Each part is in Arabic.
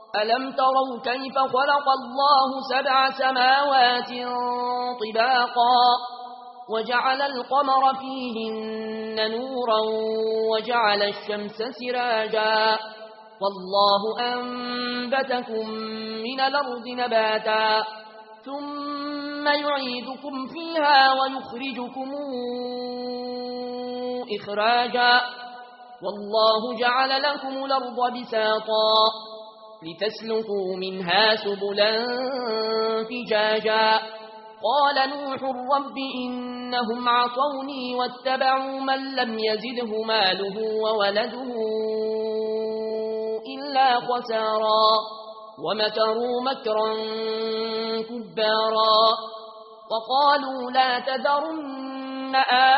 ألم تروا كيف خلق الله 7 سماوات طباقا وجعل القمر فيهن نورا وجعل الشمس سراجا والله أنبتكم من الأرض نباتا ثم يعيدكم فيها ويخرجكم إخراجا والله جعل لكم الأرض بساطا لتسلكوا منها سبلا فجاجا قال نوح رب إنهم عصوني واتبعوا من لم يزده ماله وولده إلا خسارا ومكروا مكرا كبارا وقالوا لا تذرن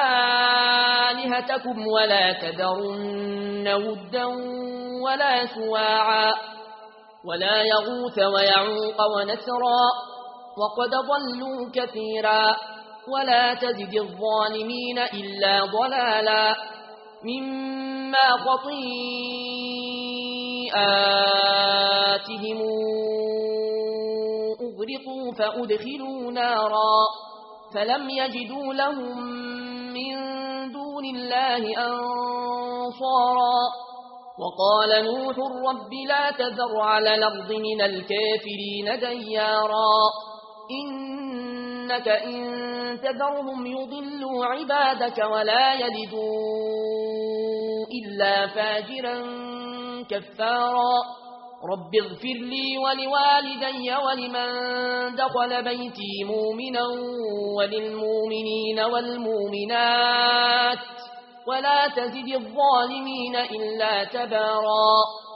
آلهتكم ولا تذرن ودا ولا سواعا ولا يغوث ويعوق ونسرا وقد ضلوا كثيرا ولا تزد الظالمين إلا ضلالا مما خطيئاتهم أغرقوا فأدخلوا نارا فلم يجدوا لهم من دون الله أنصارا وقال نوح رب لا تذر على الأرض من الكافرين ديارا إنك إن تذرهم يضلوا عبادك ولا يلدوا إلا فاجرا كفارا رب اغفر لي ولوالدي ولمن دخل بيتي مؤمنا وللمؤمنين والمؤمنات ولا تزد الظالمين إلا تبارا